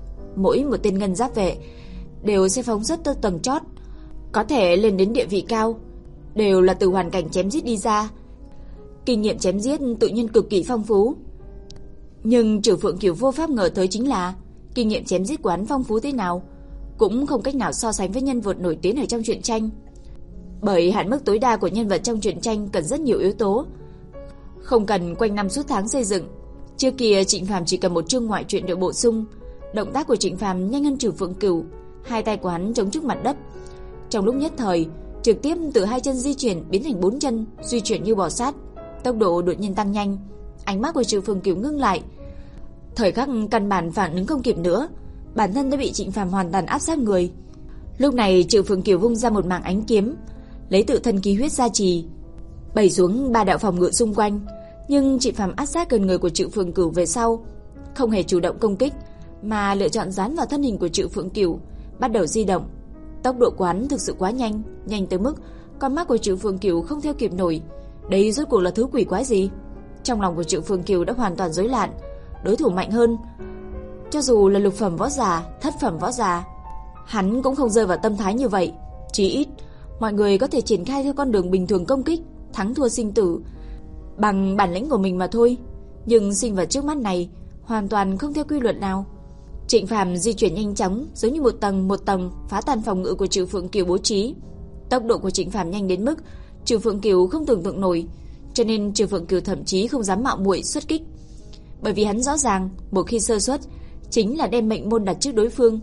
Mỗi một tên ngân giáp vệ đều sẽ phóng xuất tới tầng chót, có thể lên đến địa vị cao, đều là từ hoàn cảnh chém giết đi ra. Kinh nghiệm chém giết tự nhiên cực kỳ phong phú. Nhưng Trừ Phượng Cửu vô pháp ngờ tới chính là kinh nghiệm chém giết của hắn phong phú thế nào cũng không cách nào so sánh với nhân vật nổi tiếng ở trong truyện tranh. Bởi hạn mức tối đa của nhân vật trong truyện tranh cần rất nhiều yếu tố, không cần quanh năm suốt tháng xây dựng. Trước kia Trịnh Phàm chỉ cần một chương ngoại truyện được bổ sung. Động tác của Trịnh Phàm nhanh hơn Trừ Phượng Cửu, hai tay của hắn chống trước mặt đất. Trong lúc nhất thời, trực tiếp từ hai chân di chuyển biến thành bốn chân, di chuyển như bò sát. Tốc độ đột nhiên tăng nhanh. Ánh mắt của Trừ Phượng Cửu ngưng lại. Thời khắc căn bản phản ứng không kịp nữa, bản thân đã bị Trịnh Phàm hoàn toàn áp sát người. Lúc này Trừ Phượng Cửu vung ra một mảng ánh kiếm, lấy tự thân khí huyết gia trì, bày xuống ba đạo phòng ngự xung quanh. Nhưng Trịnh Phàm áp sát gần người của Trừ Phượng Cửu về sau, không hề chủ động công kích, mà lựa chọn dán vào thân hình của Trừ Phượng Cửu, bắt đầu di động. Tốc độ của hắn thực sự quá nhanh, nhanh tới mức con mắt của Trừ Phượng Cửu không theo kịp nổi. Đây rốt cuộc là thứ quỷ quái gì? Trong lòng của Trừ Phượng Cửu đã hoàn toàn rối loạn. Đối thủ mạnh hơn, cho dù là lục phẩm võ giả, thất phẩm võ giả, hắn cũng không rơi vào tâm thái như vậy. Chí ít mọi người có thể triển khai theo con đường bình thường công kích, thắng thua sinh tử bằng bản lĩnh của mình mà thôi. Nhưng sinh vật trước mắt này hoàn toàn không theo quy luật nào. Trịnh Phàm di chuyển nhanh chóng, giống như một tầng một tầng phá tan phòng ngự của Trừ Phượng Cửu bố trí. Tốc độ của Trịnh Phàm nhanh đến mức Trừ Phượng Cửu không tưởng tượng nổi, cho nên Trừ Phượng Cửu thậm chí không dám mạo muội xuất kích. Bởi vì hắn rõ ràng, một khi sơ suất chính là đem mệnh môn đặt trước đối phương.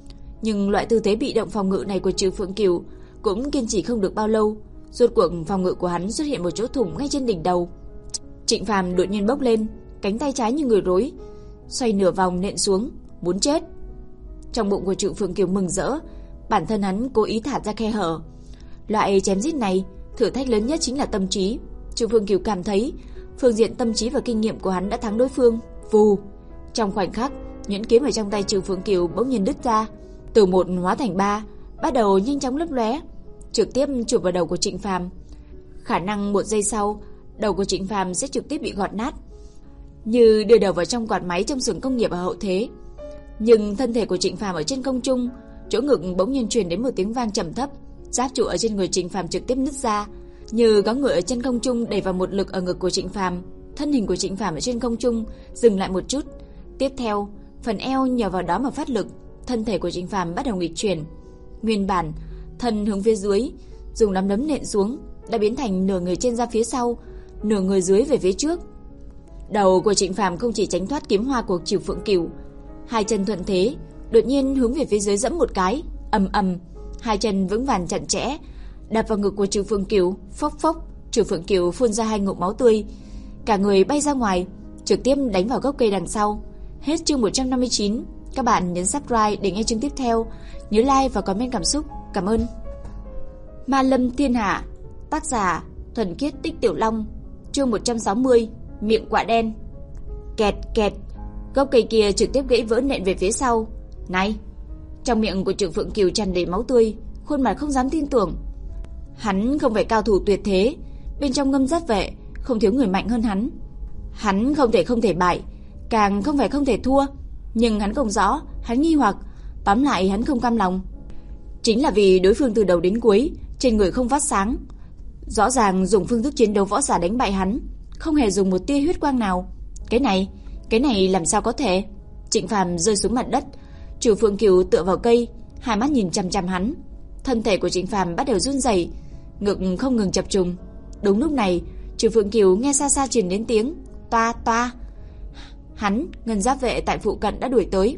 Nhưng loại tư thế bị động phòng ngự này của Trừ Phượng Cửu cũng kiên trì không được bao lâu. Rốt cuộc phòng ngự của hắn xuất hiện một chỗ thủng ngay trên đỉnh đầu. Trịnh Phàm đột nhiên bốc lên, cánh tay trái như người rối, xoay nửa vòng nện xuống, muốn chết. Trong bụng của Trừ Phượng Cửu mừng rỡ, bản thân hắn cố ý thả ra khe hở. Loại chém giết này, thử thách lớn nhất chính là tâm trí. Trừ Phượng Cửu cảm thấy phương diện tâm trí và kinh nghiệm của hắn đã thắng đối phương. Vù, trong khoảnh khắc, nhuyễn kiếm ở trong tay Trừ Phượng Cửu bỗng nhiên đứt ra, từ một hóa thành ba, bắt đầu nhanh chóng lấp lóe, trực tiếp chụp vào đầu của Trịnh Phàm. khả năng một giây sau, đầu của Trịnh Phàm sẽ trực tiếp bị gọt nát, như đưa đầu vào trong quạt máy trong xưởng công nghiệp ở hậu thế. Nhưng thân thể của Trịnh Phàm ở trên không trung, chỗ ngực bỗng nhiên truyền đến một tiếng vang trầm thấp, giáp trụ ở trên người Trịnh Phàm trực tiếp nứt ra, như có người ở trên không trung đẩy vào một lực ở ngực của Trịnh Phàm. Thân hình của Trịnh Phàm ở trên không trung dừng lại một chút, tiếp theo, phần eo nhờ vào đó mà phát lực, thân thể của Trịnh Phàm bắt đầu nghịch chuyển. Nguyên bản, thân hướng phía dưới, dùng nắm đấm nện xuống, đã biến thành nửa người trên ra phía sau, nửa người dưới về phía trước. Đầu của Trịnh Phàm không chỉ tránh thoát kiếm hoa của Trử Phượng Cửu, hai chân thuận thế, đột nhiên hướng về phía dưới giẫm một cái, ầm ầm, hai chân vững vàng chặt chẽ, đạp vào ngực của Trử Phượng Cửu, phốc phốc, Trử Phượng Cửu phun ra hai ngụm máu tươi, cả người bay ra ngoài, trực tiếp đánh vào gốc cây đằng sau. Hết chương một trăm năm mươi chín. Các bạn nhấn subscribe để nghe chương tiếp theo, nhớ like và comment cảm xúc. Cảm ơn. Ma Lâm Thiên Hạ, tác giả Thuần Khiết Tích Tiểu Long, chương một trăm sáu mươi, miệng quạ đen. Kẹt kẹt, gốc cây kia trực tiếp gãy vỡ nện về phía sau. Này, trong miệng của Trử Phượng Cửu tràn đầy máu tươi, khuôn mặt không dám tin tưởng. Hắn không phải cao thủ tuyệt thế, bên trong Ngâm Giáp Vệ không thiếu người mạnh hơn hắn. Hắn không thể không thể bại, càng không phải không thể thua, nhưng hắn không rõ, hắn nghi hoặc, tóm lại hắn không cam lòng. Chính là vì đối phương từ đầu đến cuối trên người không phát sáng, rõ ràng dùng phương thức chiến đấu võ giả đánh bại hắn, không hề dùng một tia huyết quang nào. Cái này, cái này làm sao có thể? Trịnh Phàm rơi xuống mặt đất, Trử Phượng Cửu tựa vào cây, hai mắt nhìn chằm chằm hắn. Thân thể của Trịnh Phàm bắt đầu run rẩy, ngực không ngừng chập trùng. Đúng lúc này, Trử Phượng Cửu nghe xa xa truyền đến tiếng toa toa. Hắn, Ngân Giáp Vệ tại phụ cận đã đuổi tới.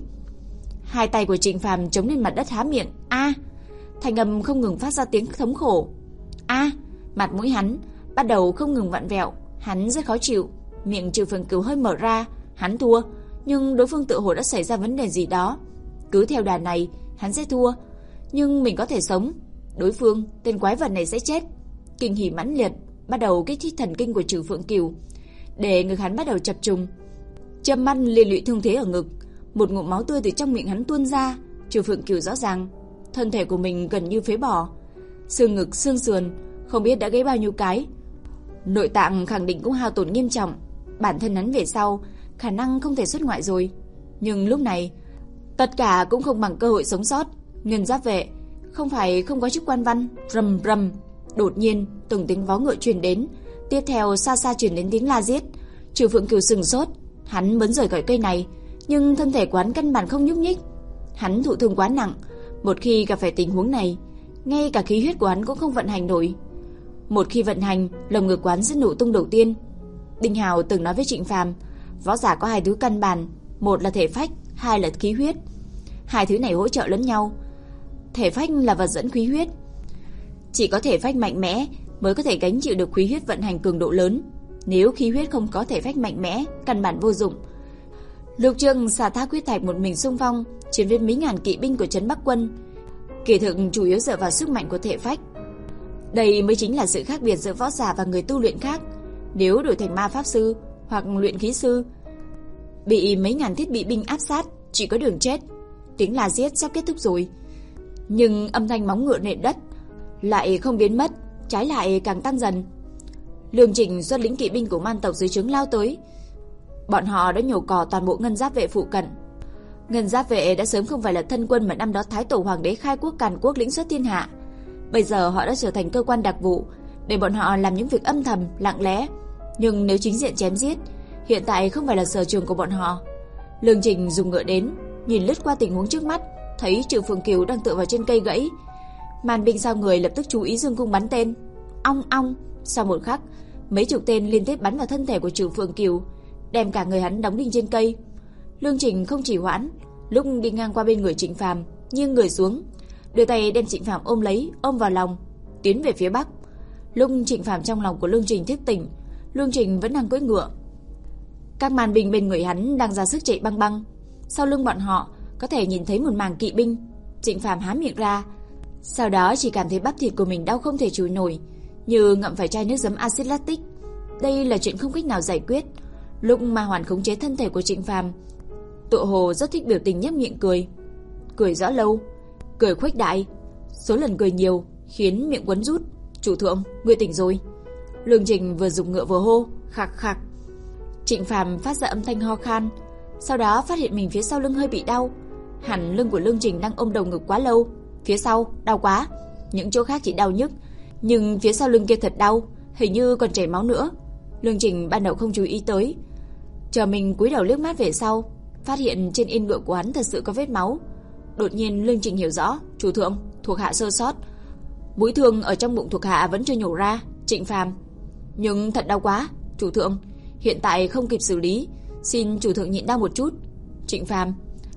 Hai tay của Trịnh Phàm chống lên mặt đất há miệng, a, thanh âm không ngừng phát ra tiếng thống khổ. A, mặt mũi hắn bắt đầu không ngừng vặn vẹo, hắn rất khó chịu. Miệng Trử Phượng Cửu hơi mở ra, hắn thua, nhưng đối phương tự hồ đã xảy ra vấn đề gì đó. Cứ theo đà này, hắn sẽ thua, nhưng mình có thể sống. Đối phương, tên quái vật này sẽ chết. Kinh hỉ mãnh liệt bắt đầu kích thích thần kinh của Trử Phượng Cửu, để ngực hắn bắt đầu chập trùng. Châm mắt liên lụy thương thế ở ngực, một ngụm máu tươi từ trong miệng hắn tuôn ra. Trử Phượng Cửu rõ ràng thân thể của mình gần như phế bỏ, xương ngực, xương sườn không biết đã gãy bao nhiêu cái, nội tạng khẳng định cũng hao tổn nghiêm trọng. Bản thân hắn về sau khả năng không thể xuất ngoại rồi, nhưng lúc này tất cả cũng không bằng cơ hội sống sót. Ngân Giáp Vệ không phải không có chức quan văn. Rầm rầm, đột nhiên từng tiếng vó ngựa truyền đến, tiếp theo xa xa truyền đến tiếng la giết. Trử Phượng Cửu sừng sốt, hắn muốn rời khỏi cây này, nhưng thân thể quán căn bản không nhúc nhích. Hắn thụ thương quá nặng, một khi gặp phải tình huống này, ngay cả khí huyết của hắn cũng không vận hành nổi. Một khi vận hành, lồng ngực quán sẽ nổ tung đầu tiên. Đinh Hào từng nói với Trịnh Phàm, võ giả có hai thứ căn bản, một là thể phách, hai là khí huyết. Hai thứ này hỗ trợ lẫn nhau. Thể phách là vật dẫn khí huyết, chỉ có thể phách mạnh mẽ mới có thể gánh chịu được khí huyết vận hành cường độ lớn. Nếu khí huyết không có thể phách mạnh mẽ, căn bản vô dụng. Lục Trương xả thác huyết thạch một mình xung phong, chiến với mấy ngàn kỵ binh của trấn Bắc quân, kỳ thực chủ yếu dựa vào sức mạnh của thể phách. Đây mới chính là sự khác biệt giữa võ giả và người tu luyện khác. Nếu đổi thành ma pháp sư hoặc luyện khí sư, bị mấy ngàn thiết bị binh áp sát, chỉ có đường chết. Tiếng la giết sắp kết thúc rồi, nhưng âm thanh móng ngựa nện đất lại không biến mất, trái lại càng tăng dần. Lương Trình xuất lĩnh kỵ binh của man tộc dưới trướng lao tới. Bọn họ đã nhổ cỏ toàn bộ Ngân Giáp Vệ phụ cận. Ngân Giáp Vệ đã sớm không phải là thân quân mà năm đó Thái Tổ Hoàng đế khai quốc càn quốc lĩnh xuất thiên hạ. Bây giờ họ đã trở thành cơ quan đặc vụ, để bọn họ làm những việc âm thầm, lặng lẽ. Nhưng nếu chính diện chém giết, hiện tại không phải là sở trường của bọn họ. Lương Trình dùng ngựa đến, nhìn lướt qua tình huống trước mắt, thấy Trử Phượng Cửu đang tựa vào trên cây gãy. Màn binh sau người lập tức chú ý dương cung bắn tên. Ong ong, sau một khắc, mấy chục tên liên tiếp bắn vào thân thể của Trử Phượng Cửu, đem cả người hắn đóng đinh trên cây. Lương Trình không chỉ hoãn, lúc đi ngang qua bên người Trịnh Phàm, nghiêng người xuống, đưa tay đem Trịnh Phàm ôm lấy, ôm vào lòng, tiến về phía bắc. Lúc Trịnh Phàm trong lòng của Lương Trình thức tỉnh, Lương Trình vẫn đang cưỡi ngựa. Các màn binh bên người hắn đang ra sức chạy băng băng. Sau lưng bọn họ có thể nhìn thấy một mảng kỵ binh. Trịnh Phàm há miệng ra, sau đó chỉ cảm thấy bắp thịt của mình đau không thể chịu nổi, như ngậm phải chai nước giấm axit lactic. Đây là chuyện không cách nào giải quyết. Lúc Ma Hoàn khống chế thân thể của Trịnh Phàm, tựa hồ rất thích biểu tình nhếch miệng cười, cười rõ lâu, cười khuếch đại, số lần cười nhiều khiến miệng quấn rút. Chủ thượng, ngươi tỉnh rồi. Lương Trình vừa dùng ngựa vừa hô, khạc khạc. Trịnh Phàm phát ra âm thanh ho khan, sau đó phát hiện mình phía sau lưng hơi bị đau. Hẳn lưng của Lương Trình đang ôm đầu ngực quá lâu. Phía sau, đau quá. Những chỗ khác chỉ đau nhức, nhưng phía sau lưng kia thật đau, hình như còn chảy máu nữa. Lương Trình ban đầu không chú ý tới. Chờ mình cúi đầu liếc mắt về sau, phát hiện trên yên ngựa của hắn thật sự có vết máu. Đột nhiên Lương Trình hiểu rõ, chủ thượng, thuộc hạ sơ sót. Mũi thương ở trong bụng thuộc hạ vẫn chưa nhổ ra. Trịnh Phàm, nhưng thật đau quá, chủ thượng, hiện tại không kịp xử lý, xin chủ thượng nhịn đau một chút. Trịnh Phàm,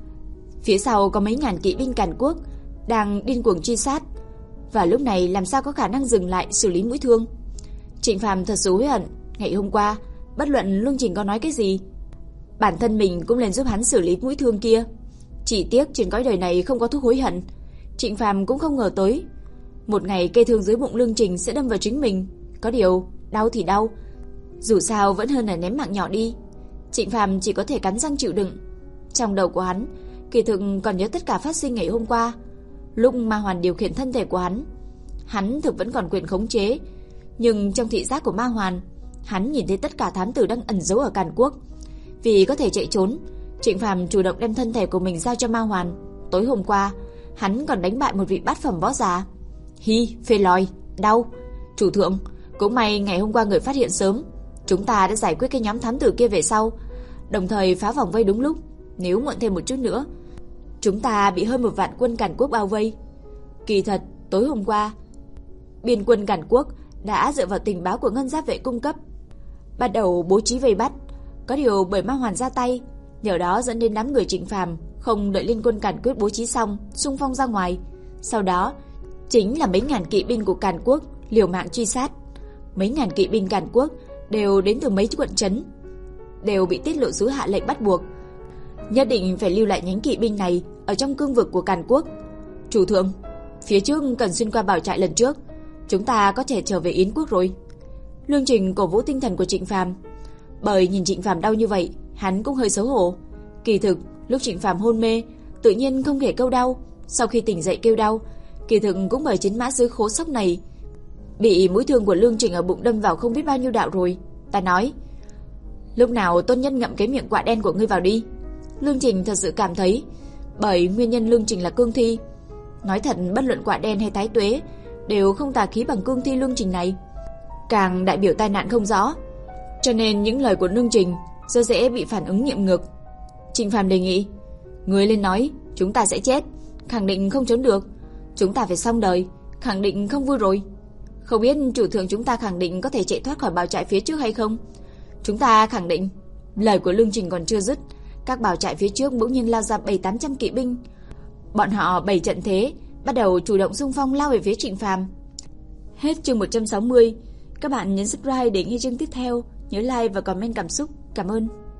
phía sau có mấy ngàn kỵ binh Càn Quốc đang điên cuồng truy sát, và lúc này làm sao có khả năng dừng lại xử lý mũi thương. Trịnh Phàm thật sự hối hận, ngày hôm qua bất luận Lương Trình có nói cái gì, bản thân mình cũng lên giúp hắn xử lý mũi thương kia. Chỉ tiếc trên cõi đời này không có thuốc hối hận. Trịnh Phàm cũng không ngờ tới một ngày cây thương dưới bụng Lương Trình sẽ đâm vào chính mình. Có điều đau thì đau, dù sao vẫn hơn là ném mạng nhỏ đi. Trịnh Phàm chỉ có thể cắn răng chịu đựng. Trong đầu của hắn kỳ thực còn nhớ tất cả phát sinh ngày hôm qua. Lúc Ma Hoàn điều khiển thân thể của hắn, hắn thực vẫn còn quyền khống chế, nhưng trong thị giác của Ma Hoàn, hắn nhìn thấy tất cả thám tử đang ẩn giấu ở Càn Quốc. Vì có thể chạy trốn, Trịnh Phàm chủ động đem thân thể của mình giao cho Ma Hoàn. Tối hôm qua, hắn còn đánh bại một vị bát phẩm võ giả. Hi, phê lòi, đau. Chủ thượng, cũng may ngày hôm qua người phát hiện sớm, chúng ta đã giải quyết cái nhóm thám tử kia về sau, đồng thời phá vòng vây đúng lúc. Nếu muộn thêm một chút nữa, chúng ta bị hơn một vạn quân Càn Quốc bao vây. Kỳ thật, tối hôm qua, biên quân Càn Quốc đã dựa vào tình báo của ngân giáp vệ cung cấp, bắt đầu bố trí vây bắt. Có điều bởi Ma Hoàn ra tay, nhờ đó dẫn đến đám người Trịnh Phàm không đợi liên quân Càn Quốc bố trí xong, xung phong ra ngoài. Sau đó, chính là mấy ngàn kỵ binh của Càn Quốc liều mạng truy sát. Mấy ngàn kỵ binh Càn Quốc đều đến từ mấy quận trấn, đều bị tiết lộ sứ hạ lệnh bắt buộc nhất định phải lưu lại nhánh kỵ binh này ở trong cương vực của Càn Quốc. Chủ thượng, phía trước cần xuyên qua bảo trại lần trước, chúng ta có thể trở về Yến Quốc rồi. Lương Trình cổ vũ tinh thần của Trịnh Phàm. Bởi nhìn Trịnh Phàm đau như vậy, hắn cũng hơi xấu hổ. Kỳ thực, lúc Trịnh Phàm hôn mê, tự nhiên không thể kêu đau, sau khi tỉnh dậy kêu đau, kỳ thực cũng bởi chiến mã dưới khố sóc này bị mũi thương của Lương Trình ở bụng đâm vào không biết bao nhiêu đạo rồi. Ta nói, lúc nào tôn nhân ngậm cái miệng quạ đen của ngươi vào đi. Lương Trình thật sự cảm thấy, bởi nguyên nhân Lương Trình là cương thi. Nói thật, bất luận quạ đen hay thái tuế đều không tà khí bằng cương thi Lương Trình này, càng đại biểu tai nạn không rõ. Cho nên những lời của Lương Trình rất dễ bị phản ứng nghiệm ngược. Trịnh Phàm đề nghị, người lên nói, chúng ta sẽ chết, khẳng định không trốn được. Chúng ta phải xong đời, khẳng định không vui rồi. Không biết chủ thượng chúng ta khẳng định có thể chạy thoát khỏi bảo trại phía trước hay không? Chúng ta khẳng định. Lời của Lương Trình còn chưa dứt, các bảo trại phía trước bỗng nhiên lao ra bảy tám trăm kỵ binh. Bọn họ bày trận thế, bắt đầu chủ động xung phong lao về phía Trịnh Phàm. Hết chương một trăm sáu mươi. Các bạn nhấn subscribe để nghe chương tiếp theo. Nhớ like và comment cảm xúc. Cảm ơn.